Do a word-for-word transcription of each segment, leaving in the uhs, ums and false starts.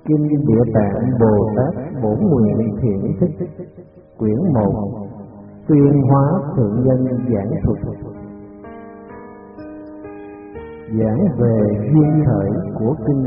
Kinh Địa Tạng Bồ Tát Bổn Nguyện Thiện Thích, quyển một, Tuyên Hóa Thượng Nhân Giảng Thuật. Giảng về duyên khởi của kinh.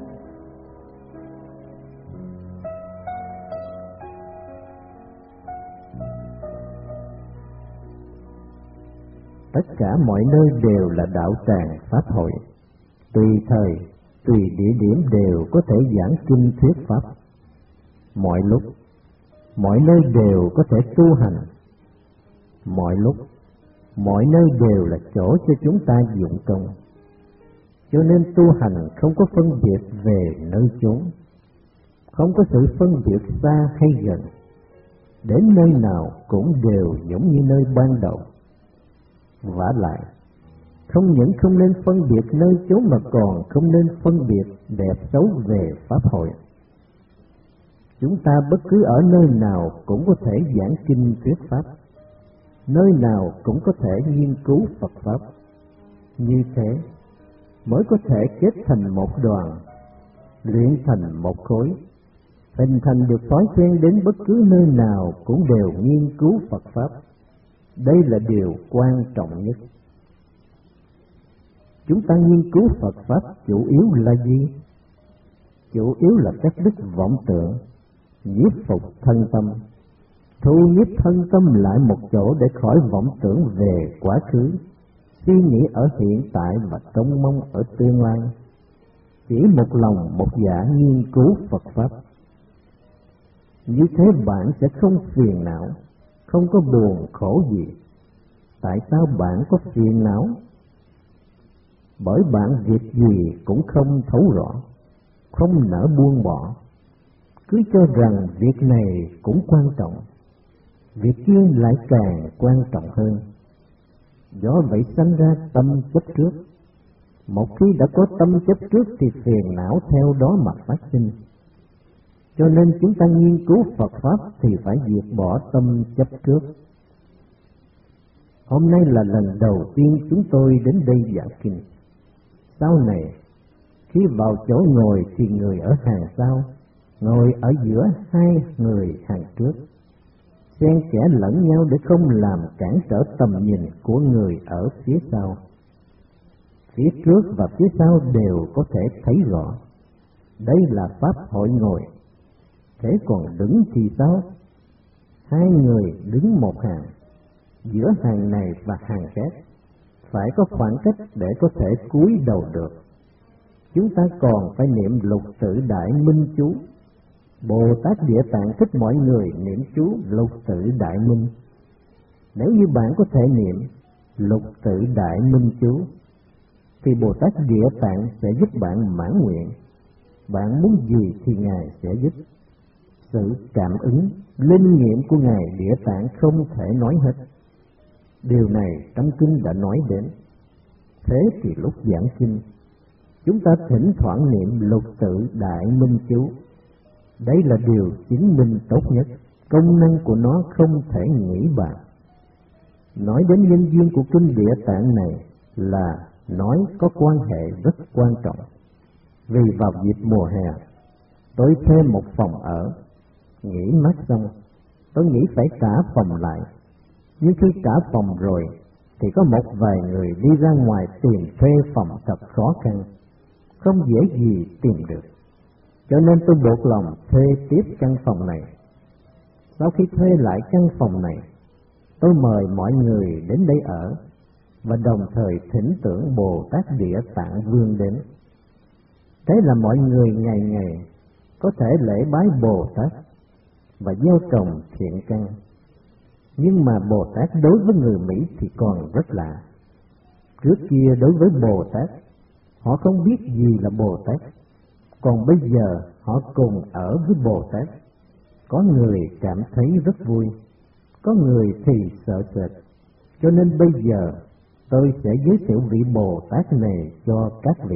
Tất cả mọi nơi đều là đạo tràng pháp hội, tùy thời, tùy địa điểm đều có thể giảng kinh thuyết pháp. Mọi lúc, mọi nơi đều có thể tu hành. Mọi lúc, mọi nơi đều là chỗ cho chúng ta dụng công. Cho nên tu hành không có phân biệt về nơi chốn, không có sự phân biệt xa hay gần. Đến nơi nào cũng đều giống như nơi ban đầu. Vả lại, không những không nên phân biệt nơi chốn mà còn không nên phân biệt đẹp xấu về pháp hội. Chúng ta bất cứ ở nơi nào cũng có thể giảng kinh thuyết pháp, nơi nào cũng có thể nghiên cứu Phật pháp. Như thế mới có thể kết thành một đoàn, luyện thành một khối, hình thành được thói quen đến bất cứ nơi nào cũng đều nghiên cứu Phật pháp. Đây là điều quan trọng nhất. Chúng ta nghiên cứu Phật pháp chủ yếu là gì? Chủ yếu là các đức vọng tưởng, nhiếp phục thân tâm, thu nhiếp thân tâm lại một chỗ để khỏi vọng tưởng về quá khứ, suy nghĩ ở hiện tại và trông mong ở tương lai. Chỉ một lòng một dạ nghiên cứu Phật pháp. Như thế bạn sẽ không phiền não, không có buồn khổ gì. Tại sao bạn có phiền não? Bởi bạn việc gì cũng không thấu rõ, không nỡ buông bỏ, cứ cho rằng việc này cũng quan trọng, việc kia lại càng quan trọng hơn. Do vậy sanh ra tâm chấp trước. Một khi đã có tâm chấp trước thì phiền não theo đó mà phát sinh. Cho nên chúng ta nghiên cứu Phật pháp thì phải diệt bỏ tâm chấp trước. Hôm nay là lần đầu tiên chúng tôi đến đây giảng kinh. Sau này, khi vào chỗ ngồi thì người ở hàng sau, ngồi ở giữa hai người hàng trước, xen kẽ lẫn nhau để không làm cản trở tầm nhìn của người ở phía sau. Phía trước và phía sau đều có thể thấy rõ. Đây là pháp hội ngồi. Thế còn đứng thì sao? Hai người đứng một hàng, giữa hàng này và hàng khác phải có khoảng cách để có thể cúi đầu được. Chúng ta còn phải niệm lục tự đại minh chú. Bồ Tát Địa Tạng thích mọi người niệm chú lục tự đại minh. Nếu như bạn có thể niệm lục tự đại minh chú thì Bồ Tát Địa Tạng sẽ giúp bạn mãn nguyện. Bạn muốn gì thì Ngài sẽ giúp. Sự cảm ứng, linh nghiệm của Ngài Địa Tạng không thể nói hết. Điều này trong kinh đã nói đến. Thế thì lúc giảng kinh, chúng ta thỉnh thoảng niệm lục tự đại minh chú. Đây là điều chứng minh tốt nhất, công năng của nó không thể nghĩ bàn. Nói đến nhân duyên của kinh Địa Tạng này là nói có quan hệ rất quan trọng. Vì vào dịp mùa hè, tôi thuê một phòng ở, nghỉ mát xong, tôi nghĩ phải trả phòng lại. Nhưng khi trả phòng rồi, thì có một vài người đi ra ngoài tìm thuê phòng thật khó khăn, không dễ gì tìm được. Cho nên tôi buộc lòng thuê tiếp căn phòng này. Sau khi thuê lại căn phòng này, tôi mời mọi người đến đây ở, và đồng thời thỉnh tưởng Bồ Tát Địa Tạng Vương đến. Thế là mọi người ngày ngày có thể lễ bái Bồ Tát và gieo trồng thiện căn. Nhưng mà Bồ Tát đối với người Mỹ thì còn rất lạ. Trước kia đối với Bồ Tát, họ không biết gì là Bồ Tát. Còn bây giờ họ cùng ở với Bồ Tát. Có người cảm thấy rất vui, có người thì sợ sệt. Cho nên bây giờ tôi sẽ giới thiệu vị Bồ Tát này cho các vị.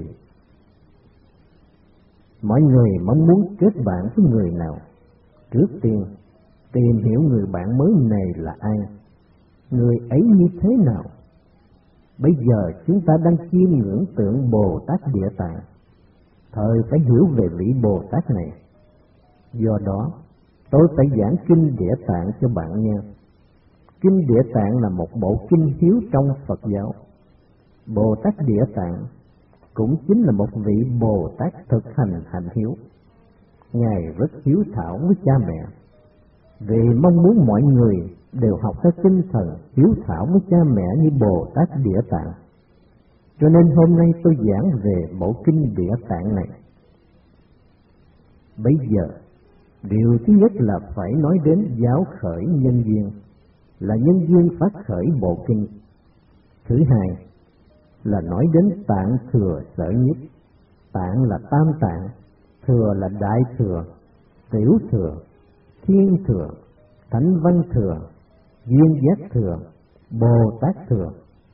Mọi người mong muốn kết bạn với người nào? Trước tiên, tìm hiểu người bạn mới này là ai, người ấy như thế nào. Bây giờ chúng ta đang chiêm ngưỡng tượng Bồ Tát Địa Tạng. thời phải hiểu về vị Bồ Tát này. Do đó, tôi phải giảng Kinh Địa Tạng cho bạn nghe. Kinh Địa Tạng là một bộ kinh hiếu trong Phật giáo. Bồ Tát Địa Tạng cũng chính là một vị Bồ Tát thực hành hạnh hiếu. Ngài rất hiếu thảo với cha mẹ, vì mong muốn mọi người đều học theo tinh thần hiếu thảo với cha mẹ như Bồ Tát Địa Tạng. Cho nên hôm nay tôi giảng về bộ Kinh Địa Tạng này. Bây giờ, điều thứ nhất là phải nói đến giáo khởi nhân duyên, là nhân duyên phát khởi bộ kinh. Thứ hai là nói đến tạng thừa sở nhiếp. Tạng là tam tạng, thừa là đại thừa, tiểu thừa, thiên thừa, thánh văn thừa, duyên giác thừa, Bồ Tát thừa.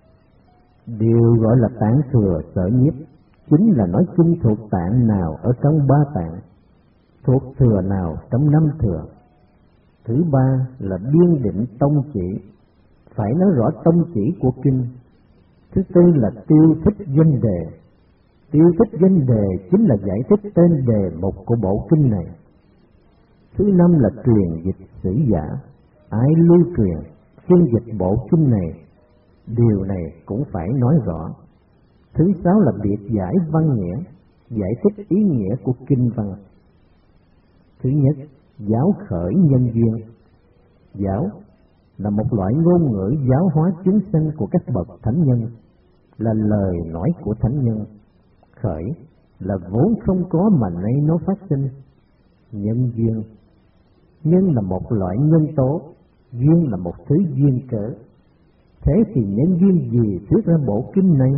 Điều gọi là tạng thừa sở nhiếp chính là nói kinh thuộc tạng nào ở trong ba tạng, thuộc thừa nào trong năm thừa. Thứ ba là biên định tông chỉ, phải nói rõ tông chỉ của kinh. Thứ tư là tiêu thích danh đề. Tiêu thích danh đề chính là giải thích tên đề mục của bộ kinh này. Thứ năm là truyền dịch sử giả, ai lưu truyền, phiên dịch bộ kinh này. Điều này cũng phải nói rõ. Thứ sáu là biệt giải văn nghĩa, giải thích ý nghĩa của kinh văn. Thứ nhất, giáo khởi nhân duyên. Giáo là một loại ngôn ngữ giáo hóa chúng sanh của các bậc thánh nhân, là lời nói của thánh nhân. Khởi là vốn không có mà nay nó phát sinh. Nhân duyên, nhân là một loại nhân tố, duyên là một thứ duyên cớ. Thế thì nhân duyên gì thuyết ra bộ kinh này?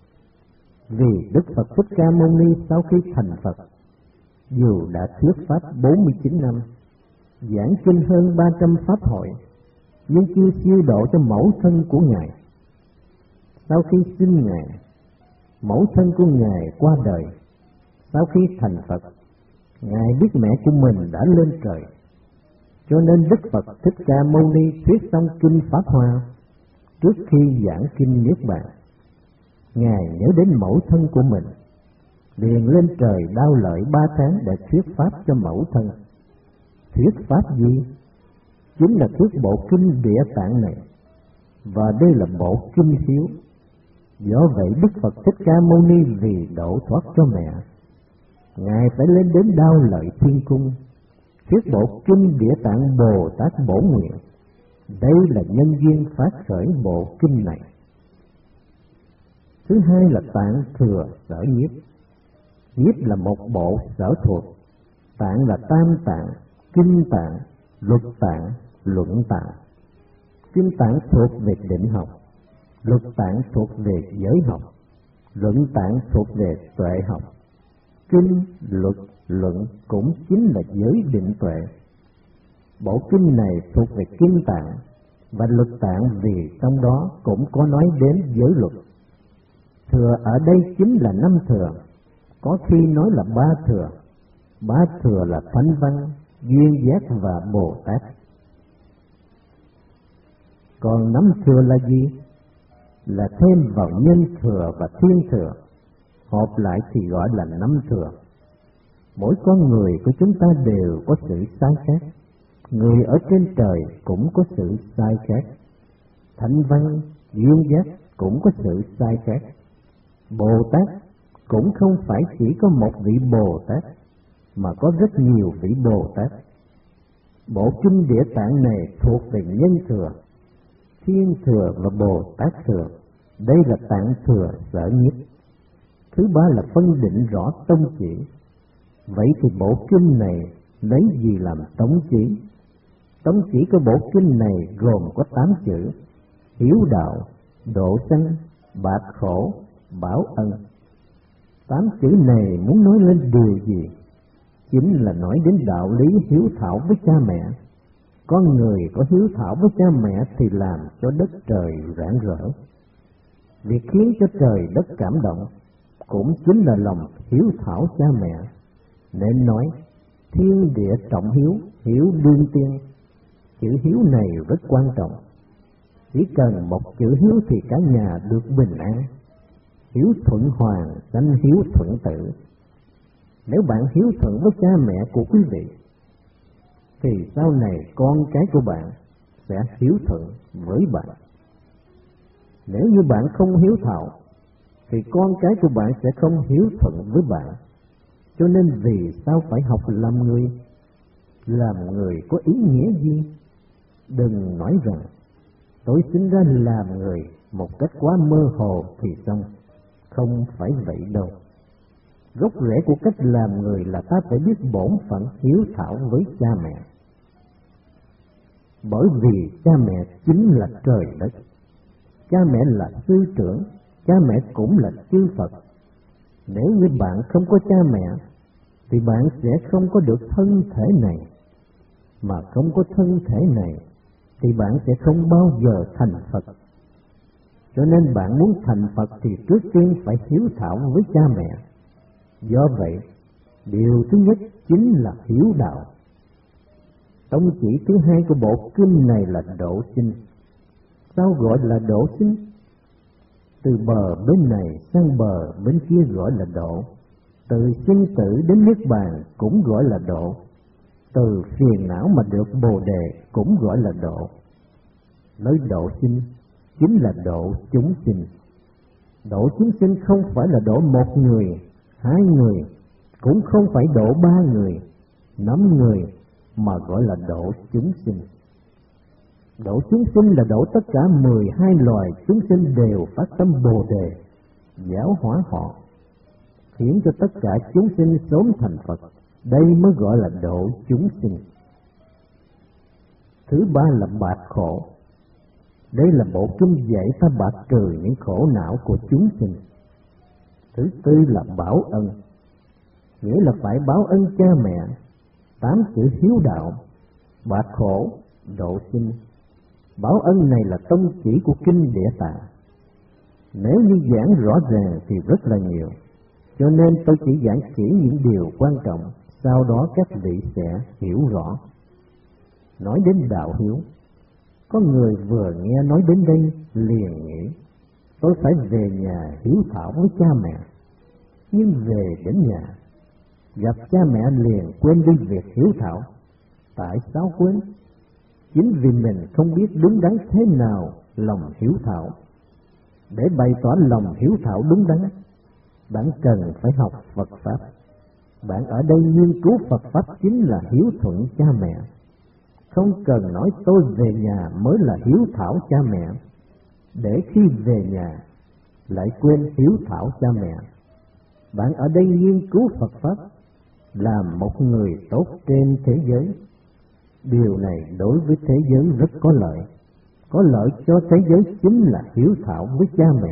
Vì Đức Phật Thích Ca Mâu Ni sau khi thành Phật, dù đã thuyết pháp bốn mươi chín năm, giảng kinh hơn ba trăm pháp hội, nhưng chưa siêu độ cho mẫu thân của Ngài. Sau khi sinh Ngài, mẫu thân của Ngài qua đời. Sau khi thành Phật, Ngài biết mẹ của mình đã lên trời. Cho nên Đức Phật Thích Ca Mâu Ni thuyết xong kinh Pháp Hoa, trước khi giảng kinh Niết Bàn, Ngài nhớ đến mẫu thân của mình, liền lên trời đao lợi ba tháng để thuyết pháp cho mẫu thân. Thuyết pháp gì? Chính là thuyết bộ kinh Địa Tạng này, và đây là bộ kinh hiếu. Do vậy Đức Phật Thích Ca Mâu Ni vì độ thoát cho mẹ, Ngài phải lên đến đao lợi thiên cung, thuyết bộ kinh Địa Tạng Bồ Tát Bổ Nguyện. Đây là nhân duyên phát khởi bộ kinh này. Thứ hai là tạng thừa sở nhiếp. Nhiếp là một bộ sở thuộc. Tạng là tam tạng, kinh tạng, luật tạng, luận tạng. Kinh tạng thuộc về định học, luật tạng thuộc về giới học, luận tạng thuộc về tuệ học. Kinh, luật, luận cũng chính là giới định tuệ. Bộ kinh này thuộc về kinh tạng và luật tạng, vì trong đó cũng có nói đến giới luật. Thừa ở đây chính là năm thừa, có khi nói là ba thừa. Ba thừa là thánh văn, duyên giác và Bồ Tát. Còn năm thừa là gì? Là thêm vào nhân thừa và thiên thừa, hợp lại thì gọi là năm thừa. Mỗi con người của chúng ta đều có sự sai khác. Người ở trên trời cũng có sự sai khác. Thánh văn, duyên giác cũng có sự sai khác. Bồ Tát cũng không phải chỉ có một vị Bồ Tát, mà có rất nhiều vị Bồ Tát. Bộ kinh Địa Tạng này thuộc về nhân thừa, thiên thừa và Bồ Tát thừa. Đây là tạng thừa sở nhiếp. Thứ ba là phân định rõ tông chỉ. Vậy thì bộ kinh này lấy gì làm tông chỉ? Tông chỉ của bộ kinh này gồm có tám chữ: hiếu đạo, độ sanh, bạc khổ, bảo ân. Tám chữ này muốn nói lên điều gì? Chính là nói đến đạo lý hiếu thảo với cha mẹ. Con người có hiếu thảo với cha mẹ thì làm cho đất trời rạng rỡ. Việc khiến cho trời đất cảm động cũng chính là lòng hiếu thảo cha mẹ. Nên nói thiên địa trọng hiếu, hiếu đương tiên. Chữ hiếu này rất quan trọng. Chỉ cần một chữ hiếu thì cả nhà được bình an. Hiếu thuận hoàng sanh hiếu thuận tử. Nếu bạn hiếu thuận với cha mẹ của quý vị, thì sau này con cái của bạn sẽ hiếu thuận với bạn. Nếu như bạn không hiếu thảo, thì con cái của bạn sẽ không hiếu thuận với bạn. Cho nên vì sao phải học làm người? Làm người có ý nghĩa gì? Đừng nói rằng tôi sinh ra làm người một cách quá mơ hồ thì xong. Không phải vậy đâu. Gốc rễ của cách làm người là ta phải biết bổn phận hiếu thảo với cha mẹ. Bởi vì cha mẹ chính là trời đất. Cha mẹ là sư trưởng, cha mẹ cũng là chư Phật. Nếu như bạn không có cha mẹ, thì bạn sẽ không có được thân thể này. Mà không có thân thể này, thì bạn sẽ không bao giờ thành Phật. Cho nên bạn muốn thành Phật thì trước tiên phải hiếu thảo với cha mẹ. Do vậy, điều thứ nhất chính là hiếu đạo. Tông chỉ thứ hai của bộ kinh này là độ sinh. Sao gọi là độ sinh? Từ bờ bên này sang bờ bên kia gọi là độ. Từ sinh tử đến niết bàn cũng gọi là độ. Từ phiền não mà được bồ đề cũng gọi là độ. Nói độ sinh chính là độ chúng sinh. Độ chúng sinh không phải là độ một người, hai người, cũng không phải độ ba người, năm người, mà gọi là độ chúng sinh. Độ chúng sinh là độ tất cả mười hai loài chúng sinh đều phát tâm bồ đề, giáo hóa họ, khiến cho tất cả chúng sinh sớm thành Phật. Đây mới gọi là độ chúng sinh. Thứ ba là bạc khổ. Đây là bộ kinh dạy ta bạc trừ những khổ não của chúng sinh. Thứ tư là báo ân. Nghĩa là phải báo ân cha mẹ. Tám chữ hiếu đạo, bạc khổ, độ sinh. Báo ân này là tông chỉ của kinh Địa Tạng. Nếu như giảng rõ ràng thì rất là nhiều, cho nên tôi chỉ giảng chỉ những điều quan trọng, sau đó các vị sẽ hiểu rõ. Nói đến đạo hiếu, có người vừa nghe nói đến đây liền nghĩ tôi phải về nhà hiếu thảo với cha mẹ. Nhưng về đến nhà, gặp cha mẹ liền quên đi việc hiếu thảo. Tại sao quên? Chính vì mình không biết đúng đắn thế nào lòng hiếu thảo. Để bày tỏ lòng hiếu thảo đúng đắn, bạn cần phải học Phật Pháp. Bạn ở đây nghiên cứu Phật Pháp chính là hiếu thuận cha mẹ. Không cần nói tôi về nhà mới là hiếu thảo cha mẹ, để khi về nhà lại quên hiếu thảo cha mẹ. Bạn ở đây nghiên cứu Phật Pháp, làm một người tốt trên thế giới. Điều này đối với thế giới rất có lợi. Có lợi cho thế giới chính là hiếu thảo với cha mẹ.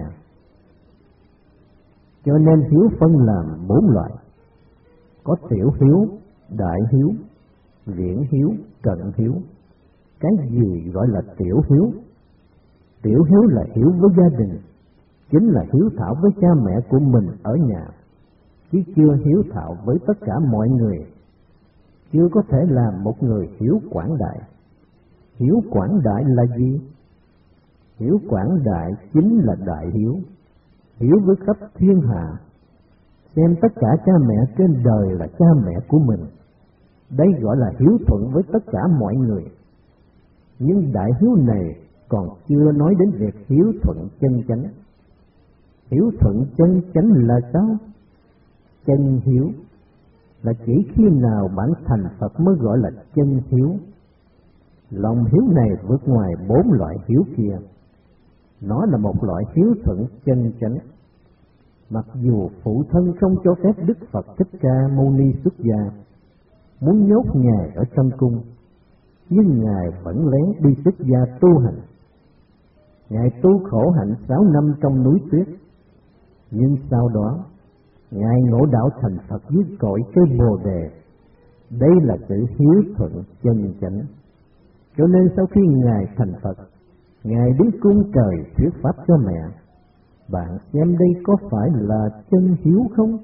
Cho nên hiếu phân làm bốn loại. Có tiểu hiếu, đại hiếu, viễn hiếu, cận hiếu. Cái gì gọi là tiểu hiếu? Tiểu hiếu là hiếu với gia đình, chính là hiếu thảo với cha mẹ của mình ở nhà, chứ chưa hiếu thảo với tất cả mọi người. Chưa có thể làm một người hiếu quảng đại. Hiếu quảng đại là gì? Hiếu quảng đại chính là đại hiếu, hiếu với khắp thiên hạ, xem tất cả cha mẹ trên đời là cha mẹ của mình. Đây gọi là hiếu thuận với tất cả mọi người. Nhưng đại hiếu này còn chưa nói đến việc hiếu thuận chân chánh. Hiếu thuận chân chánh là sao? Chân hiếu là chỉ khi nào bạn thành Phật mới gọi là chân hiếu. Lòng hiếu này vượt ngoài bốn loại hiếu kia. Nó là một loại hiếu thuận chân chánh. Mặc dù phụ thân không cho phép Đức Phật Thích Ca Mâu Ni xuất gia, muốn nhốt Ngài ở trong cung, nhưng Ngài vẫn lén đi xuất gia tu hành. Ngài tu khổ hạnh sáu năm trong núi tuyết, nhưng sau đó Ngài ngộ đạo thành Phật dưới cội cây Bồ Đề. Đây là sự hiếu thuận chân chánh. Cho nên sau khi Ngài thành Phật, Ngài đến cung trời thuyết pháp cho mẹ. Bạn xem đây có phải là chân hiếu không?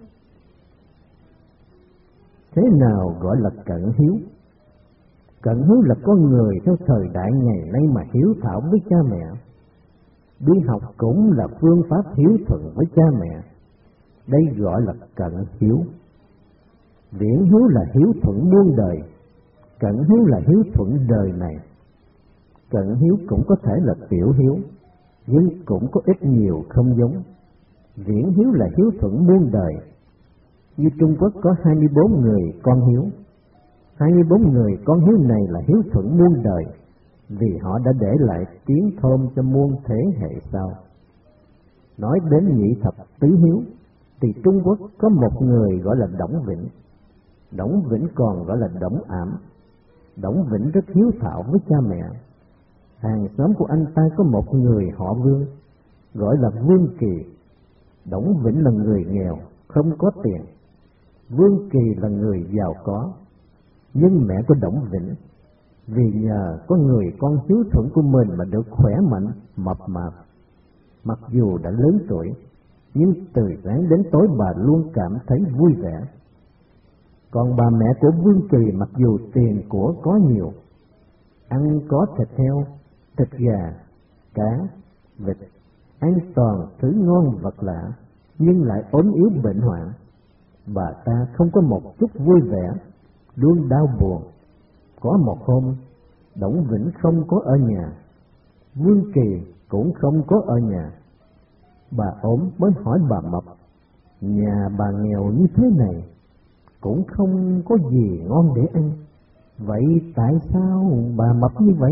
Thế nào gọi là cận hiếu? Cận hiếu là con người theo thời đại ngày nay mà hiếu thảo với cha mẹ. Đi học cũng là phương pháp hiếu thuận với cha mẹ. Đây gọi là cận hiếu. Viễn hiếu là hiếu thuận muôn đời, cận hiếu là hiếu thuận đời này. Cận hiếu cũng có thể là tiểu hiếu, nhưng cũng có ít nhiều không giống. Viễn hiếu là hiếu thuận muôn đời. Như Trung Quốc có hai mươi bốn người con hiếu. hai mươi bốn người con hiếu này là hiếu thuận muôn đời, vì họ đã để lại tiếng thơm cho muôn thế hệ sau. Nói đến nhị thập tứ hiếu, thì Trung Quốc có một người gọi là Đổng Vĩnh. Đổng Vĩnh còn gọi là Đổng Ảm. Đổng Vĩnh rất hiếu thảo với cha mẹ. Hàng xóm của anh ta có một người họ Vương, gọi là Vương Kỳ. Đổng Vĩnh là người nghèo, không có tiền. Vương Kỳ là người giàu có. Nhưng mẹ của Đổng Vĩnh, vì nhờ có người con hiếu thuận của mình mà được khỏe mạnh, mập mạp. Mặc dù đã lớn tuổi, nhưng từ sáng đến tối bà luôn cảm thấy vui vẻ. Còn bà mẹ của Vương Kỳ mặc dù tiền của có nhiều, ăn có thịt heo, thịt gà, cá, vịt, ăn toàn thứ ngon vật lạ, nhưng lại ốm yếu bệnh hoạn. Bà ta không có một chút vui vẻ, luôn đau buồn. Có một hôm, Đổng Vĩnh không có ở nhà, Vương Kỳ cũng không có ở nhà. Bà ốm mới hỏi bà Mập, nhà bà nghèo như thế này, cũng không có gì ngon để ăn, vậy tại sao bà mập như vậy?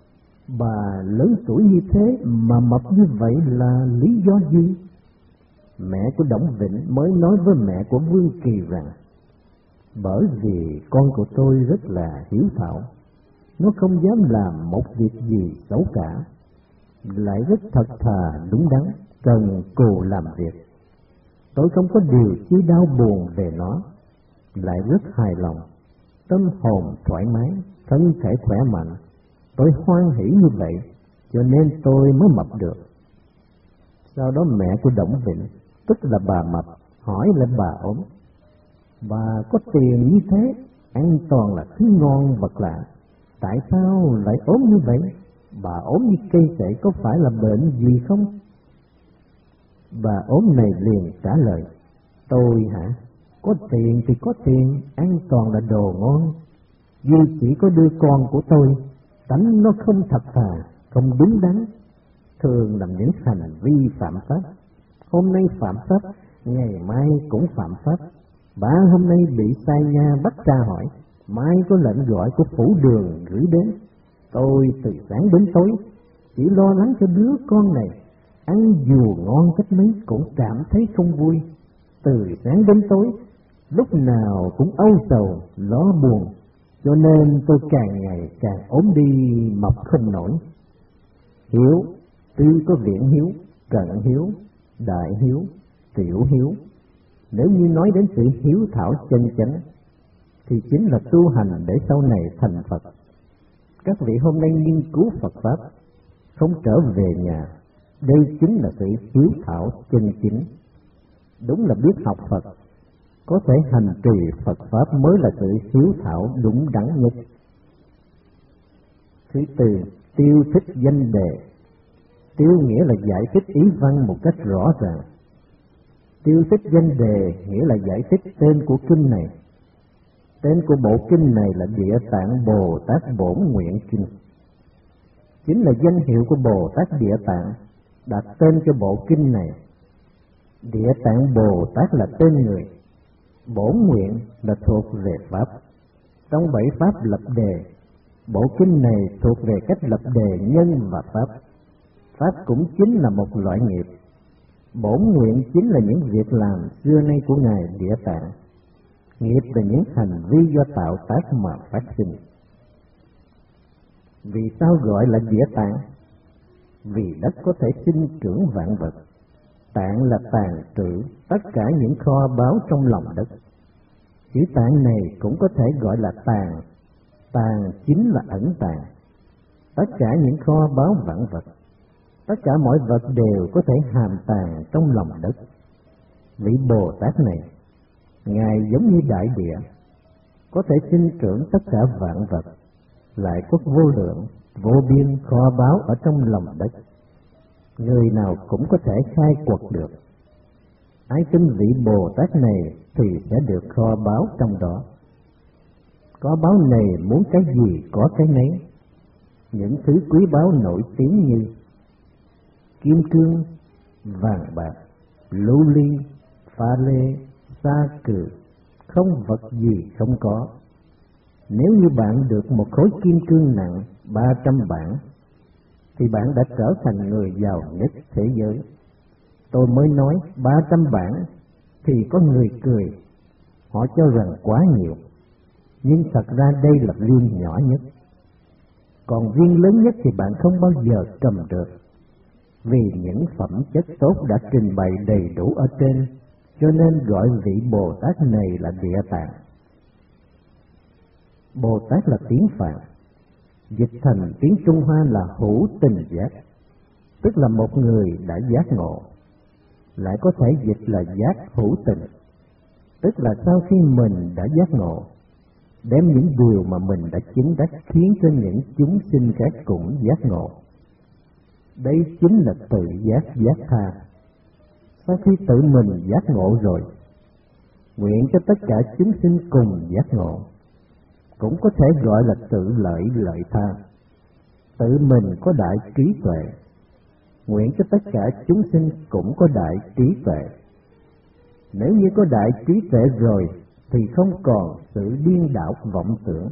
Bà lớn tuổi như thế mà mập như vậy là lý do gì? Mẹ của Đổng Vĩnh mới nói với mẹ của Vương Kỳ rằng, bởi vì con của tôi rất là hiếu thảo, nó không dám làm một việc gì xấu cả, lại rất thật thà đúng đắn, cần cù làm việc. Tôi không có điều chi đau buồn về nó, lại rất hài lòng, tâm hồn thoải mái, thân thể khỏe mạnh. Tôi hoan hỷ như vậy, cho nên tôi mới mập được. Sau đó mẹ của Đổng Vĩnh, tức là bà Mập, hỏi lại bà ốm, bà có tiền như thế, ăn toàn là thứ ngon vật lạ, tại sao lại ốm như vậy? Bà ốm như cây sậy có phải là bệnh gì không? Bà ốm này liền trả lời, tôi hả? Có tiền thì có tiền, ăn toàn là đồ ngon, duy chỉ có đứa con của tôi, tánh nó không thật thà, không đúng đắn, thường làm những hành vi phạm pháp. Hôm nay phạm pháp, ngày mai cũng phạm pháp. Bà hôm nay bị sai nha bắt tra hỏi, mai có lệnh gọi của phủ đường gửi đến. Tôi từ sáng đến tối chỉ lo lắng cho đứa con này, ăn dù ngon cách mấy cũng cảm thấy không vui. Từ sáng đến tối, lúc nào cũng âu sầu, lo buồn, cho nên tôi càng ngày càng ốm đi, mập không nổi. Hiếu, tuy có viễn hiếu, cận hiếu, đại hiếu, tiểu hiếu. Nếu như nói đến sự hiếu thảo chân chánh, thì chính là tu hành để sau này thành Phật. Các vị hôm nay nghiên cứu Phật Pháp, không trở về nhà, đây chính là sự hiếu thảo chân chính. Đúng là biết học Phật, có thể hành trì Phật Pháp mới là sự hiếu thảo đúng đắn nhất. Thứ tư, tiêu thích danh đề. Tiêu nghĩa là giải thích ý văn một cách rõ ràng. Tiêu thích danh đề nghĩa là giải thích tên của kinh này. Tên của bộ kinh này là Địa Tạng Bồ Tát Bổn Nguyện Kinh. Chính là danh hiệu của Bồ Tát Địa Tạng đặt tên cho bộ kinh này. Địa Tạng Bồ Tát là tên người, Bổn Nguyện là thuộc về Pháp. Trong bảy Pháp lập đề, bộ kinh này thuộc về cách lập đề nhân và Pháp. Pháp cũng chính là một loại nghiệp. Bổn nguyện chính là những việc làm xưa nay của Ngài Địa Tạng. Nghiệp là những hành vi do tạo tác mà phát sinh. Vì sao gọi là Địa Tạng? Vì đất có thể sinh trưởng vạn vật. Tạng là tàng trữ tất cả những kho báu trong lòng đất. Chữ tạng này cũng có thể gọi là tàng. Tàng chính là ẩn tàng tất cả những kho báu vạn vật. Tất cả mọi vật đều có thể hàm tàng trong lòng đất. Vị Bồ Tát này, Ngài giống như đại địa, có thể sinh trưởng tất cả vạn vật, lại có vô lượng, vô biên kho báu ở trong lòng đất. Người nào cũng có thể khai quật được. Ai tin vị Bồ Tát này thì sẽ được kho báu trong đó. Có báu này muốn cái gì có cái nấy. Những thứ quý báu nổi tiếng như kim cương, vàng bạc, lưu ly, pha lê, sa cừ, không vật gì không có. Nếu như bạn được một khối kim cương nặng ba trăm bảng, thì bạn đã trở thành người giàu nhất thế giới. Tôi mới nói ba trăm bảng thì có người cười, họ cho rằng quá nhiều, nhưng thật ra đây là viên nhỏ nhất. Còn viên lớn nhất thì bạn không bao giờ cầm được, vì những phẩm chất tốt đã trình bày đầy đủ ở trên, cho nên gọi vị Bồ Tát này là Địa Tạng. Bồ Tát là tiếng Phạn, dịch thành tiếng Trung Hoa là hữu tình giác, tức là một người đã giác ngộ, lại có thể dịch là giác hữu tình, tức là sau khi mình đã giác ngộ, đem những điều mà mình đã chứng đắc khiến cho những chúng sinh khác cũng giác ngộ. Đây chính là tự giác giác tha. Sau khi tự mình giác ngộ rồi, nguyện cho tất cả chúng sinh cùng giác ngộ, cũng có thể gọi là tự lợi lợi tha. Tự mình có đại trí tuệ, nguyện cho tất cả chúng sinh cũng có đại trí tuệ. Nếu như có đại trí tuệ rồi thì không còn sự điên đảo vọng tưởng.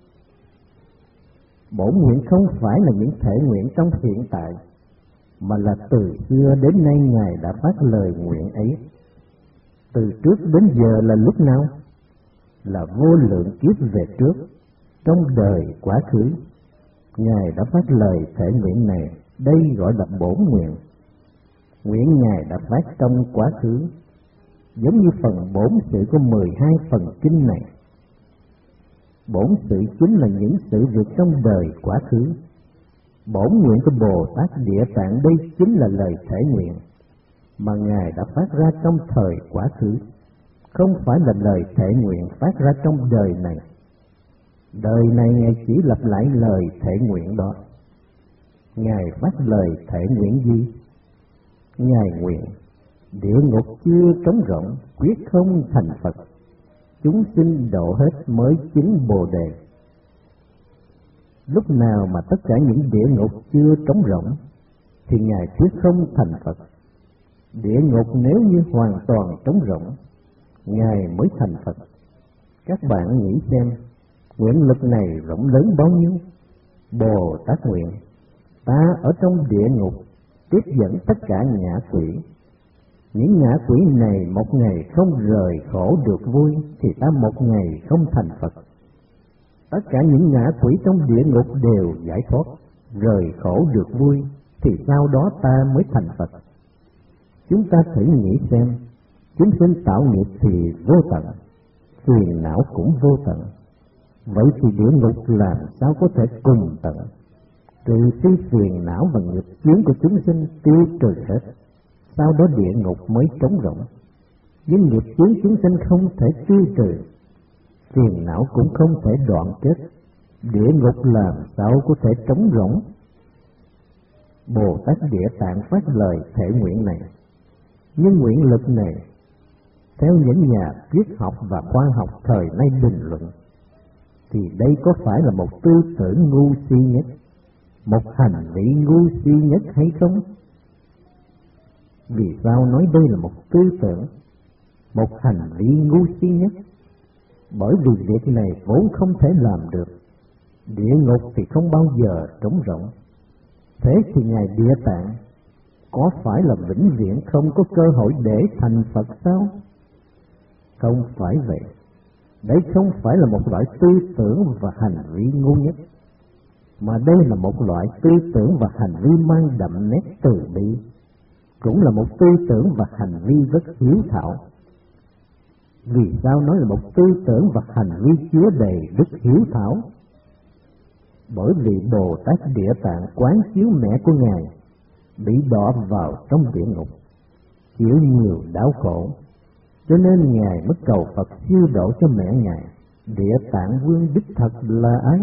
Bổn nguyện không phải là những thể nguyện trong hiện tại, mà là từ xưa đến nay Ngài đã phát lời nguyện ấy. Từ trước đến giờ là lúc nào? Là vô lượng kiếp về trước, trong đời quá khứ, Ngài đã phát lời thể nguyện này, đây gọi là bổn nguyện. Nguyện Ngài đã phát trong quá khứ, giống như phần bổn sự có mười hai phần kinh này. Bổn sự chính là những sự việc trong đời quá khứ. Bổn nguyện của Bồ Tát Địa Tạng đây chính là lời thể nguyện mà Ngài đã phát ra trong thời quá khứ, không phải là lời thể nguyện phát ra trong đời này. Đời này Ngài chỉ lặp lại lời thể nguyện đó. Ngài phát lời thể nguyện gì? Ngài nguyện địa ngục chưa trống rỗng, quyết không thành Phật, chúng sinh độ hết mới chứng Bồ Đề. Lúc nào mà tất cả những địa ngục chưa trống rỗng thì Ngài quyết không thành Phật. Địa ngục nếu như hoàn toàn trống rỗng, Ngài mới thành Phật. Các bạn nghĩ xem, nguyện lực này rộng lớn bao nhiêu? Bồ Tát nguyện, ta ở trong địa ngục tiếp dẫn tất cả ngạ quỷ. Những ngạ quỷ này một ngày không rời khổ được vui thì ta một ngày không thành Phật. Tất cả những ngạ quỷ trong địa ngục đều giải thoát, rời khổ được vui thì sau đó ta mới thành Phật. Chúng ta thử nghĩ xem, chúng sinh tạo nghiệp thì vô tận, phiền não cũng vô tận, vậy thì địa ngục làm sao có thể cùng tận? Trừ khi phiền não và nghiệp chướng của chúng sinh tiêu trừ hết, sau đó địa ngục mới trống rỗng. Nhưng nghiệp chướng chúng sinh không thể tiêu trừ, phiền não cũng không thể đoạn kết, địa ngục làm sao có thể trống rỗng? Bồ Tát Địa Tạng phát lời thể nguyện này, nhưng nguyện lực này theo những nhà triết học và khoa học thời nay bình luận thì đây có phải là một tư tưởng ngu si nhất, một hành vi ngu si nhất hay không? Vì sao nói đây là một tư tưởng, một hành vi ngu si nhất? Bởi vì việc này vốn không thể làm được. Địa ngục thì không bao giờ trống rỗng. Thế thì Ngài Địa Tạng có phải là vĩnh viễn không có cơ hội để thành Phật sao? Không phải vậy. Đây không phải là một loại tư tưởng và hành vi ngu nhất, mà đây là một loại tư tưởng và hành vi mang đậm nét từ bi, cũng là một tư tưởng và hành vi rất hiếu thảo. Vì sao nói là một tư tưởng và hành vi chứa đầy đức hiếu thảo? Bởi vì Bồ Tát Địa Tạng quán chiếu mẹ của Ngài bị đọa vào trong địa ngục, chịu nhiều đau khổ, cho nên Ngài mới cầu Phật siêu độ cho mẹ Ngài. Địa Tạng Vương đích thật là ai?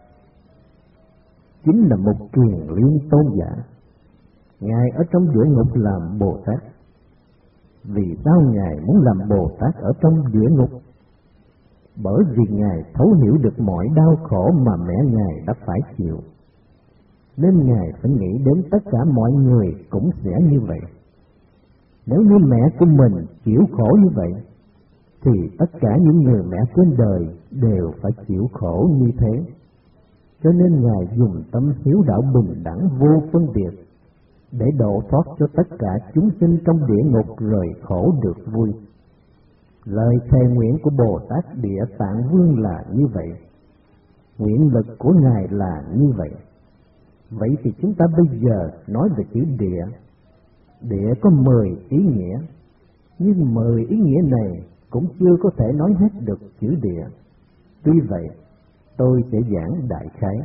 Chính là một truyền liên tôn giả. Ngài ở trong địa ngục làm Bồ Tát, vì sao Ngài muốn làm Bồ Tát ở trong địa ngục? Bởi vì Ngài thấu hiểu được mọi đau khổ mà mẹ Ngài đã phải chịu, nên Ngài phải nghĩ đến tất cả mọi người cũng sẽ như vậy. Nếu như mẹ của mình chịu khổ như vậy, thì tất cả những người mẹ trên đời đều phải chịu khổ như thế. Cho nên Ngài dùng tâm hiếu đạo bình đẳng vô phân biệt để độ thoát cho tất cả chúng sinh trong địa ngục rời khổ được vui. Lời thề nguyện của Bồ Tát Địa Tạng Vương là như vậy, nguyện lực của Ngài là như vậy. Vậy thì chúng ta bây giờ nói về chữ địa. Địa có mười ý nghĩa, nhưng mười ý nghĩa này cũng chưa có thể nói hết được chữ địa. Tuy vậy, tôi sẽ giảng đại khái.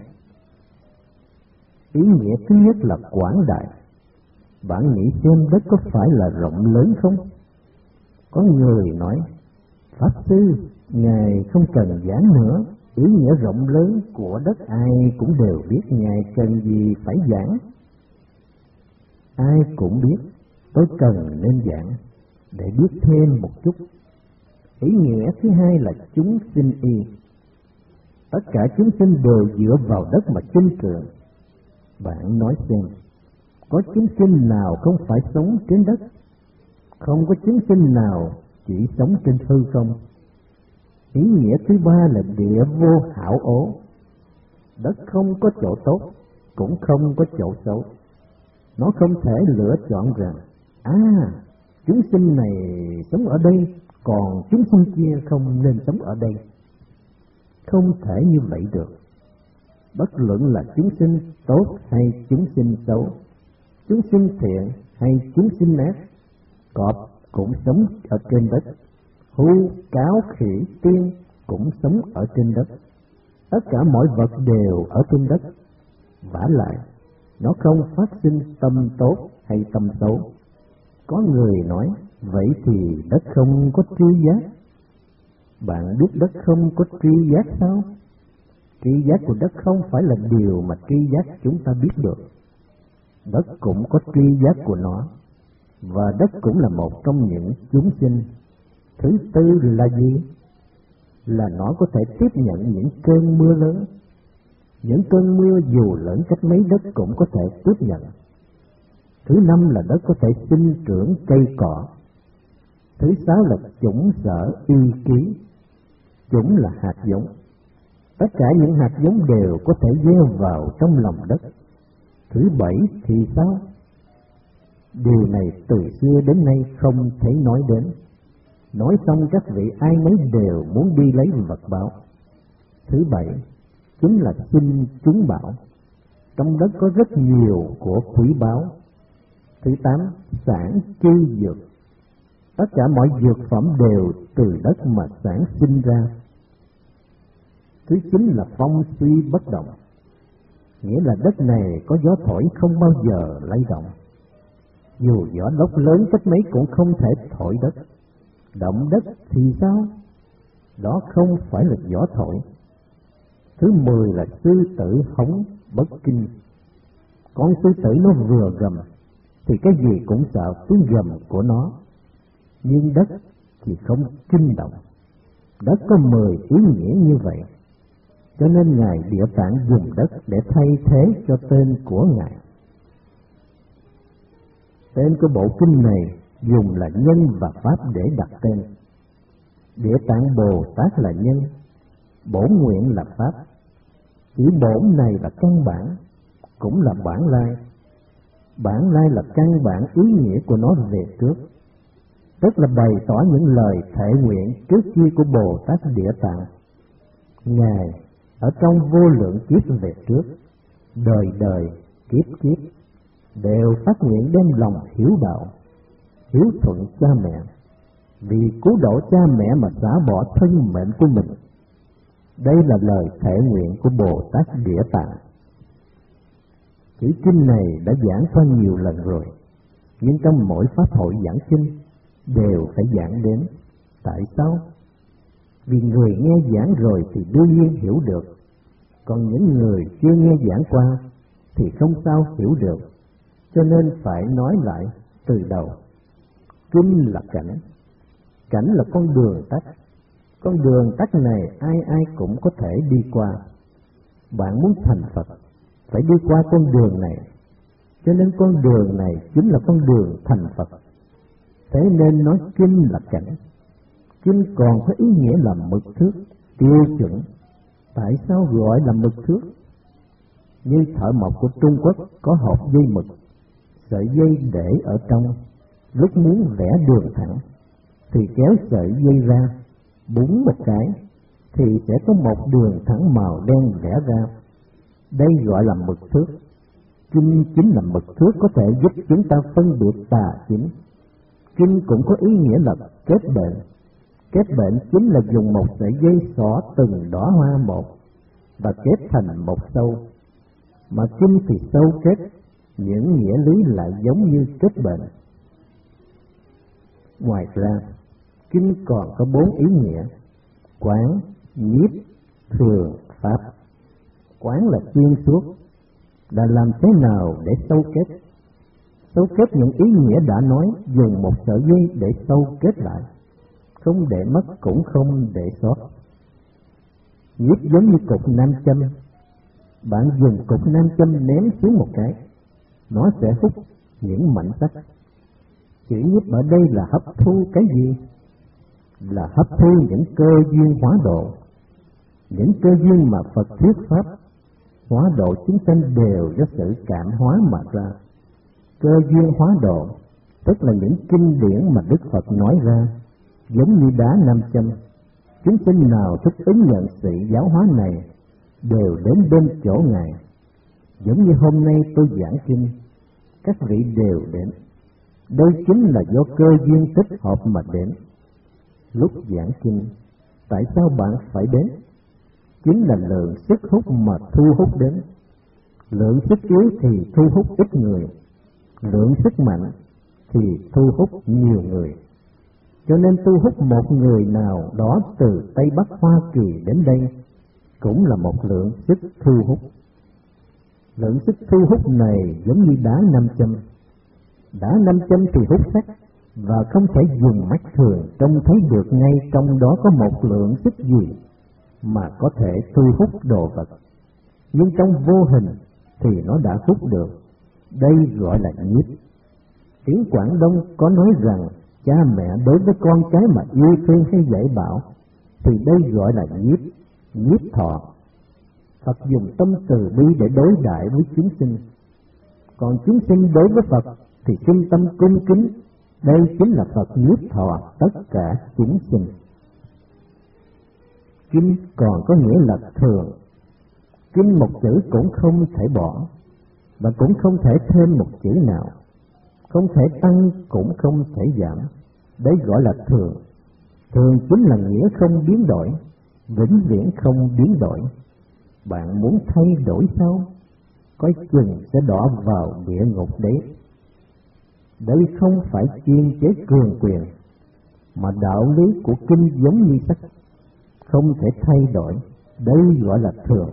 Ý nghĩa thứ nhất là quảng đại. Bạn nghĩ xem đất có phải là rộng lớn không? Có người nói, Pháp Sư, Ngài không cần giảng nữa, ý nghĩa rộng lớn của đất ai cũng đều biết, Ngài cần gì phải giảng? Ai cũng biết, tôi cần nên giảng, để biết thêm một chút. Ý nghĩa thứ hai là chúng sinh y. Tất cả chúng sinh đều dựa vào đất mà sinh trưởng. Bạn nói xem, có chúng sinh nào không phải sống trên đất? Không có chúng sinh nào chỉ sống trên hư không. Ý nghĩa thứ ba là địa vô hảo ố. Đất không có chỗ tốt, cũng không có chỗ xấu. Nó không thể lựa chọn rằng, à, chúng sinh này sống ở đây, còn chúng sinh kia không nên sống ở đây. Không thể như vậy được. Bất luận là chúng sinh tốt hay chúng sinh xấu, chúng sinh thiện hay chúng sinh ác, cọp cũng sống ở trên đất, hưu, cáo, khỉ, tiên cũng sống ở trên đất. Tất cả mọi vật đều ở trên đất. Vả lại, nó không phát sinh tâm tốt hay tâm xấu. Có người nói, vậy thì đất không có tri giác. Bạn biết đất không có tri giác sao? Tri giác của đất không phải là điều mà tri giác chúng ta biết được. Đất cũng có tri giác của nó, và đất cũng là một trong những chúng sinh. Thứ tư là gì? Là nó có thể tiếp nhận những cơn mưa lớn. Những cơn mưa dù lớn cách mấy đất cũng có thể tiếp nhận. Thứ năm là đất có thể sinh trưởng cây cỏ. Thứ sáu là chủng sở y ký. Chủng là hạt giống. Tất cả những hạt giống đều có thể gieo vào trong lòng đất. Thứ bảy thì sao? Điều này từ xưa đến nay không thể nói đến. Nói xong các vị ai nấy đều muốn đi lấy vật báo. Thứ bảy chính là sinh chúng bảo. Trong đất có rất nhiều của quý báu. Thứ tám, sản chư dược. Tất cả mọi dược phẩm đều từ đất mà sản sinh ra. Thứ chín là phong suy bất động. Nghĩa là đất này có gió thổi không bao giờ lay động. Dù gió lốc lớn cách mấy cũng không thể thổi đất. Động đất thì sao? Đó không phải là gió thổi. Thứ mười là sư tử hống bất kinh. Con sư tử nó vừa gầm thì cái gì cũng sợ tiếng gầm của nó. Nhưng đất thì không kinh động. Đất có mười ý nghĩa như vậy. Cho nên Ngài Địa Tạng dùng đất để thay thế cho tên của Ngài. Tên của bộ kinh này dùng là nhân và pháp để đặt tên. Địa Tạng Bồ Tát là nhân, bổn nguyện là pháp. Chữ bổn này là căn bản, cũng là bản lai. Bản lai là căn bản ý nghĩa của nó về trước, tức là bày tỏ những lời thệ nguyện trước kia của Bồ Tát Địa Tạng. Ngài ở trong vô lượng kiếp về trước, đời đời, kiếp kiếp, đều phát nguyện đem lòng hiếu đạo, hiếu thuận cha mẹ, vì cứu độ cha mẹ mà xả bỏ thân mệnh của mình. Đây là lời thệ nguyện của Bồ Tát Địa Tạng. Chữ kinh này đã giảng qua nhiều lần rồi, nhưng trong mỗi pháp hội giảng kinh đều phải giảng đến. Tại sao? Vì người nghe giảng rồi thì đương nhiên hiểu được, còn những người chưa nghe giảng qua thì không sao hiểu được, cho nên phải nói lại từ đầu. Kinh là cảnh, cảnh là con đường tắt. Con đường tắt này ai ai cũng có thể đi qua. Bạn muốn thành Phật phải đi qua con đường này, cho nên con đường này chính là con đường thành Phật. Thế nên nói kinh là cảnh. Kinh còn có ý nghĩa là mực thước, tiêu chuẩn. Tại sao gọi là mực thước? Như thợ mộc của Trung Quốc có hộp dây mực, sợi dây để ở trong, lúc muốn vẽ đường thẳng thì kéo sợi dây ra, búng một cái thì sẽ có một đường thẳng màu đen vẽ ra. Đây gọi là mực thước. Kinh chính là mực thước có thể giúp chúng ta phân biệt tà chính. Kinh cũng có ý nghĩa là kết bệnh. Kết bệnh chính là dùng một sợi dây xỏ từng đóa hoa một và kết thành một sâu. Mà kinh thì sâu kết, những nghĩa lý lại giống như kết bệnh. Ngoài ra, kinh còn có bốn ý nghĩa: quán, nhiếp, thường, pháp. Quán là xuyên suốt, là làm thế nào để sâu kết. Sâu kết những ý nghĩa đã nói, dùng một sợi dây để sâu kết lại, không để mất cũng không để sót. Nhiếp giống như cục nam châm, bạn dùng cục nam châm ném xuống một cái, nó sẽ hút những mảnh sắt. Chữ nhiếp ở đây là hấp thu cái gì? Là hấp thu những cơ duyên hóa độ, những cơ duyên mà Phật thuyết pháp hóa độ chúng sanh đều do sự cảm hóa mà ra. Cơ duyên hóa độ tức là những kinh điển mà Đức Phật nói ra, giống như đá nam châm. Chúng sinh nào thích ứng nhận sự giáo hóa này đều đến bên chỗ Ngài. Giống như hôm nay tôi giảng kinh, các vị đều đến. Đây chính là do cơ duyên thích hợp mà đến. Lúc giảng kinh, tại sao bạn phải đến? Chính là lượng sức hút mà thu hút đến. Lượng sức yếu thì thu hút ít người, lượng sức mạnh thì thu hút nhiều người. Cho nên thu hút một người nào đó từ Tây Bắc Hoa Kỳ đến đây cũng là một lượng sức thu hút. Lượng sức thu hút này giống như đá nam châm. Đá nam châm thì hút sắt và không thể dùng mắt thường trông thấy được ngay trong đó có một lượng sức gì mà có thể thu hút đồ vật. Nhưng trong vô hình thì nó đã hút được. Đây gọi là nhiếp. Tiếng Quảng Đông có nói rằng cha mẹ đối với con cái mà yêu thương hay dạy bảo thì đây gọi là nhiếp, nhiếp thọ. Phật dùng tâm từ bi để đối đãi với chúng sinh, còn chúng sinh đối với Phật thì trung tâm cung kính. Đây chính là Phật nhiếp thọ tất cả chúng sinh. Kinh còn có nghĩa là thường. Kinh một chữ cũng không thể bỏ, và cũng không thể thêm một chữ nào, không thể tăng cũng không thể giảm. Đấy gọi là thường. Thường chính là nghĩa không biến đổi, vĩnh viễn không biến đổi. Bạn muốn thay đổi sao? Coi chừng sẽ đọa vào địa ngục đấy. Đây không phải chuyên chế cường quyền, mà đạo lý của kinh giống như sắt, không thể thay đổi. Đây gọi là thường.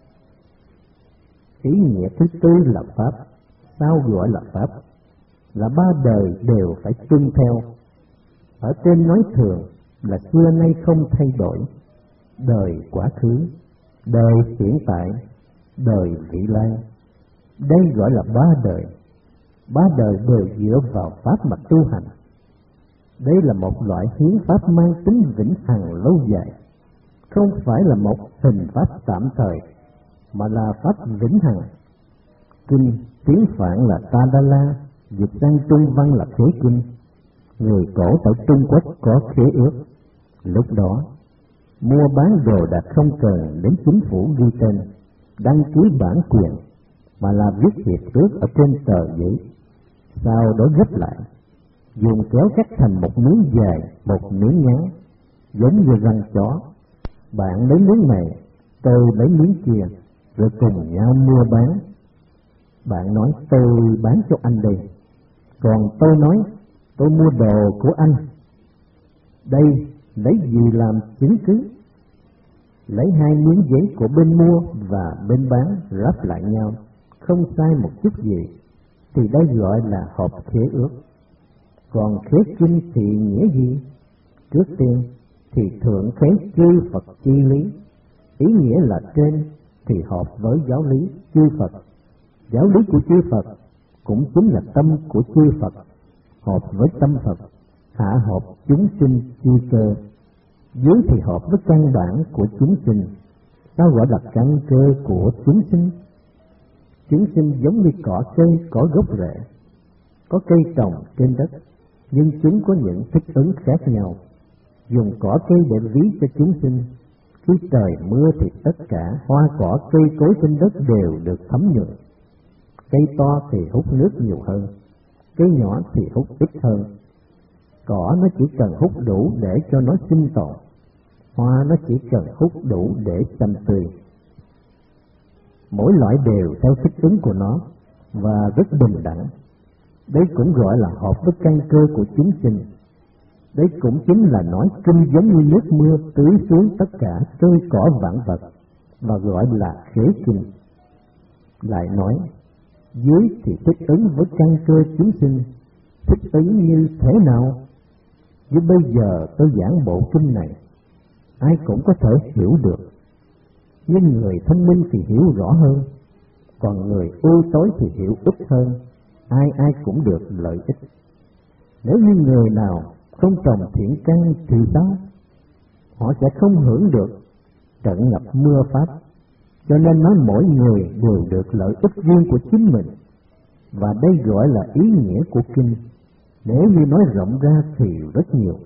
Ý nghĩa thứ tư là pháp. Sao gọi là pháp? Là ba đời đều phải tuân theo. Ở trên nói thường là xưa nay không thay đổi. Đời quá khứ, đời hiện tại, đời vị lai. Đây gọi là ba đời. Ba đời đều dựa vào pháp mà tu hành. Đây là một loại hiến pháp mang tính vĩnh hằng lâu dài, không phải là một hình pháp tạm thời, mà là pháp vĩnh hằng. Kinh tiếng Phạn là Tadala, dịch sang Trung văn là Khế Kinh. Người cổ tại Trung Quốc có khế ước. Lúc đó, mua bán đồ đạc không cần đến chính phủ ghi tên, đăng ký bản quyền, mà là viết hiệp ước ở trên tờ giấy, sau đó gấp lại, dùng kéo cắt thành một miếng dài, một miếng ngắn, giống như răng chó. Bạn lấy miếng này, tôi lấy miếng kia, rồi cùng nhau mua bán. Bạn nói tôi bán cho anh đây, còn tôi nói tôi mua đồ của anh. Đây lấy gì làm chứng cứ? Lấy hai miếng giấy của bên mua và bên bán ráp lại nhau, không sai một chút gì, thì đây gọi là hợp khế ước. Còn khế kinh thì nghĩa gì? Trước tiên thì thượng khế chư Phật chi lý, ý nghĩa là trên thì hợp với giáo lý chư Phật. Giáo lý của chư Phật cũng chính là tâm của chư Phật, hợp với tâm Phật, hạ hợp chúng sinh chi cơ. Dưới thì hợp với căn bản của chúng sinh. Sao gọi là căn cơ của chúng sinh? Chúng sinh giống như cỏ cây có gốc rễ, có cây trồng trên đất, nhưng chúng có những thích ứng khác nhau. Dùng cỏ cây để ví cho chúng sinh, khi trời mưa thì tất cả hoa cỏ cây cối trên đất đều được thấm nhuận. Cây to thì hút nước nhiều hơn, cây nhỏ thì hút ít hơn. Cỏ nó chỉ cần hút đủ để cho nó sinh tồn, hoa nó chỉ cần hút đủ để xanh tươi. Mỗi loại đều theo thích ứng của nó và rất bình đẳng. Đấy cũng gọi là hợp với căn cơ của chúng sinh. Đấy cũng chính là nói kinh giống như nước mưa tưới xuống tất cả cây cỏ vạn vật, và gọi là khế kinh. Lại nói, dưới thì thích ứng với căn cơ chúng sinh. Thích ứng như thế nào? Như bây giờ tôi giảng bộ kinh này, ai cũng có thể hiểu được, nhưng người thông minh thì hiểu rõ hơn, còn người ưu tối thì hiểu ít hơn. Ai ai cũng được lợi ích. Nếu như người nào không trồng thiện căn thì sao? Họ sẽ không hưởng được trận ngập mưa pháp. Cho nên nói mỗi người đều được lợi ích riêng của chính mình, và đây gọi là ý nghĩa của kinh. Nếu như nói rộng ra thì rất nhiều.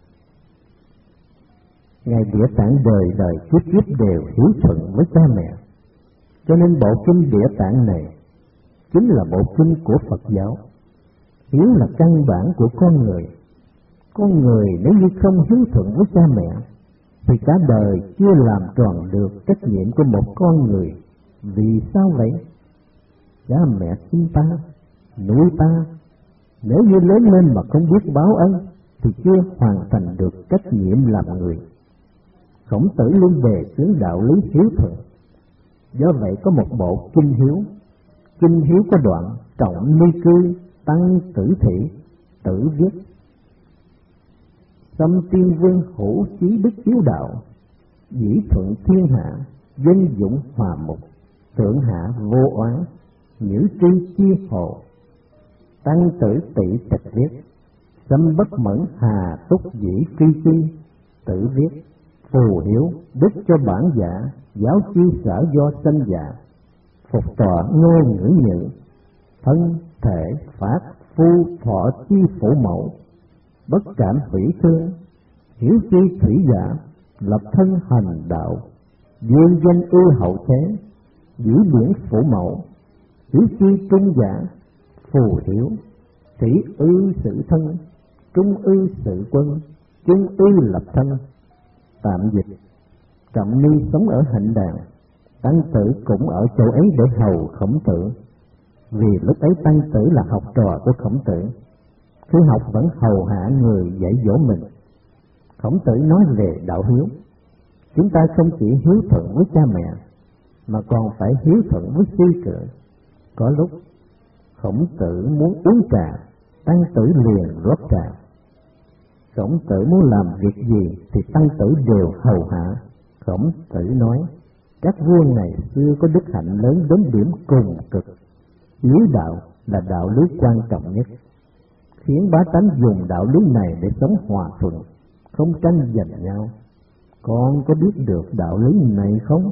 Ngài Địa Tạng đời đời kiếp kiếp đều hiếu thuận với cha mẹ, cho nên bộ kinh Địa Tạng này chính là bộ kinh của Phật giáo. Hiếu là căn bản của con người. Con người nếu như không hiếu thuận với cha mẹ thì cả đời chưa làm tròn được trách nhiệm của một con người. Vì sao vậy? Cha mẹ sinh ta, nuôi ta, nếu như lớn lên mà không biết báo ân thì chưa hoàn thành được trách nhiệm làm người. Khổng Tử luôn đề xướng đạo lý hiếu thuận. Do vậy có một bộ kinh hiếu. Kinh hiếu có đoạn trọng ni cư, tăng tử thị, tử viết: Xâm tiên vương hữu chí đức hiếu đạo, dĩ thuận thiên hạ, dân dũng hòa mục, thượng hạ vô oán, nhữ tri chi hồ. Tăng tử tỵ trạch viết: Xâm bất mẫn hà túc dĩ phi chi, tử viết: Phù hiếu đức cho bản dạ, giáo chi sở do sanh dạ, phục tọa ngô ngữ nhự, thân thể phát phu thọ chi phủ mẫu, bất cảm hủy thương, hiểu chi thủy giả, lập thân hành đạo, dương danh ư hậu thế, giữ biển phủ mẫu, hiểu chi trung giả, phù hiểu, thủy ư sự thân, trung ư sự quân, trung ư lập thân. Tạm dịch: Trọng ni sống ở hạnh đàn, tăng tử cũng ở chỗ ấy để hầu Khổng Tử. Vì lúc ấy tăng tử là học trò của Khổng Tử, khi học vẫn hầu hạ người dạy dỗ mình. Khổng Tử nói về đạo hiếu. Chúng ta không chỉ hiếu thuận với cha mẹ, mà còn phải hiếu thuận với sư trưởng. Có lúc Khổng Tử muốn uống trà, tăng tử liền rót trà. Khổng Tử muốn làm việc gì thì tăng tử đều hầu hạ. Khổng Tử nói, các vua ngày xưa có đức hạnh lớn đến điểm cùng cực. Hiếu đạo là đạo lý quan trọng nhất, khiến bá tánh dùng đạo lý này để sống hòa thuận, không tranh giành nhau. Con có biết được đạo lý này không?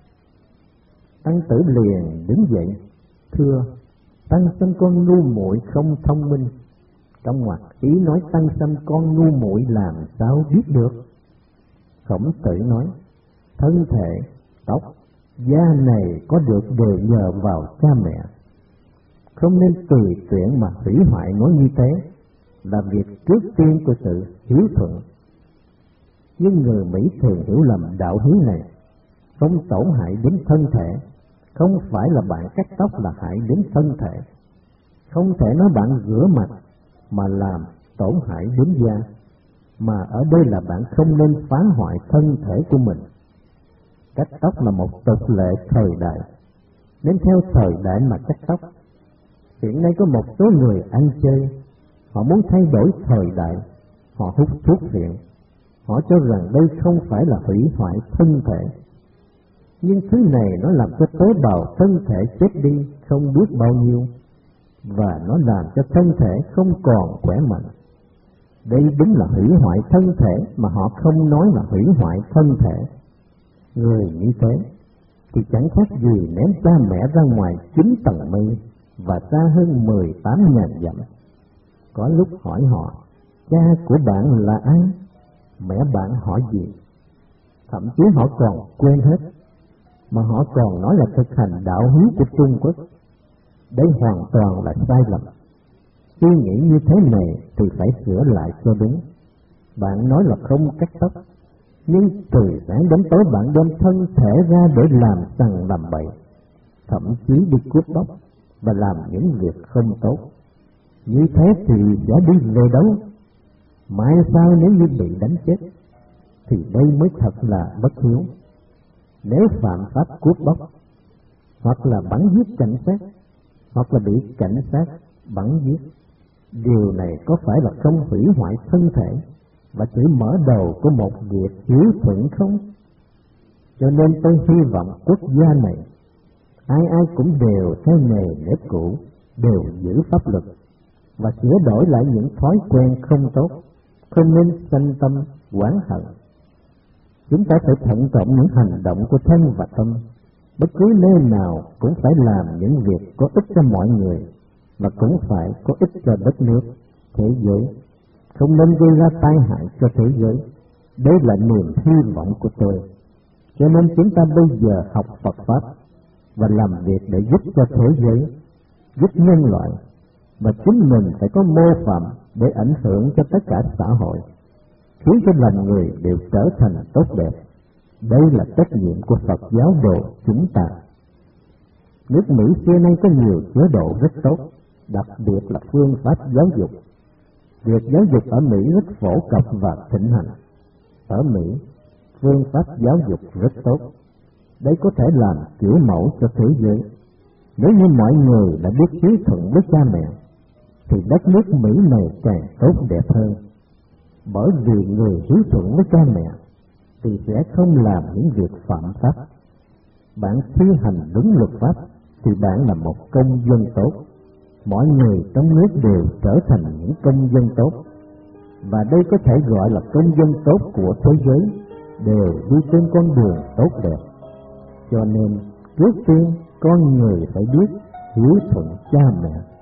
Tăng tử liền đứng dậy, thưa, tăng sanh con ngu muội không thông minh. Trong ngoặc ý nói tăng sanh con ngu muội làm sao biết được? Khổng Tử nói, thân thể, tóc, da này có được đều nhờ vào cha mẹ. Không nên tùy tiện mà hủy hoại nó như thế, là việc trước tiên của sự hiếu thuận. Nhưng người Mỹ thường hiểu lầm đạo hiếu này, không tổn hại đến thân thể. Không phải là bạn cắt tóc là hại đến thân thể. Không thể nói bạn rửa mặt mà làm tổn hại đến da, mà ở đây là bạn không nên phá hoại thân thể của mình. Cắt tóc là một tục lệ thời đại, nên theo thời đại mà cắt tóc. Hiện nay có một số người ăn chơi, Họ muốn thay đổi thời đại, họ hút thuốc phiện. Họ cho rằng đây không phải là hủy hoại thân thể, nhưng thứ này nó làm cho tế bào thân thể chết đi không biết bao nhiêu, và nó làm cho thân thể không còn khỏe mạnh. Đây đúng là hủy hoại thân thể mà họ không nói là hủy hoại thân thể. Người như thế thì chẳng khác gì ném cha mẹ ra ngoài chín tầng mây và xa hơn mười tám ngàn dặm. Có lúc hỏi họ, cha của bạn là ai? Mẹ bạn hỏi gì? Thậm chí họ còn quên hết, mà họ còn nói là thực hành đạo hiếu của Trung Quốc. Đây hoàn toàn là sai lầm. Suy nghĩ như thế này thì phải sửa lại cho đúng. Bạn nói là không cắt tóc, nhưng từ sáng đến tối bạn đem thân thể ra để làm sằng làm bậy, thậm chí đi cướp bóc và làm những việc không tốt. Như thế thì sẽ đi về đâu? Mai sau nếu như bị đánh chết, thì đây mới thật là bất hiếu. Nếu phạm pháp cướp bóc, hoặc là bắn giết cảnh sát, hoặc là bị cảnh sát bắn giết, điều này có phải là không hủy hoại thân thể và chỉ mở đầu của một việc hiếu thuận không? Cho nên tôi hy vọng quốc gia này, ai ai cũng đều theo nghề nếp cũ, đều giữ pháp luật và sửa đổi lại những thói quen không tốt, không nên sanh tâm oán hận. Chúng ta phải thận trọng những hành động của thân và tâm. Bất cứ nơi nào cũng phải làm những việc có ích cho mọi người và cũng phải có ích cho đất nước, thế giới. Không nên gây ra tai hại cho thế giới. Đây là niềm hy vọng của tôi. Cho nên chúng ta bây giờ học Phật Pháp và làm việc để giúp cho thế giới, giúp nhân loại, và chính mình phải có mô phạm để ảnh hưởng cho tất cả xã hội, khiến cho lòng người đều trở thành tốt đẹp. Đây là trách nhiệm của Phật giáo đồ chúng ta. Nước Mỹ xưa nay có nhiều chế độ rất tốt, đặc biệt là phương pháp giáo dục. Việc giáo dục ở Mỹ rất phổ cập và thịnh hành. Ở Mỹ, phương pháp giáo dục rất tốt. Đây có thể làm kiểu mẫu cho thế giới. Nếu như mọi người đã biết hiếu thuận với cha mẹ, thì đất nước Mỹ này càng tốt đẹp hơn. Bởi vì người hiếu thuận với cha mẹ thì sẽ không làm những việc phạm pháp. Bạn thi hành đúng luật pháp thì bạn là một công dân tốt. Mọi người trong nước đều trở thành những công dân tốt, và đây có thể gọi là công dân tốt của thế giới, đều đi trên con đường tốt đẹp. Cho nên trước tiên con người phải biết hiếu thuận cha mẹ.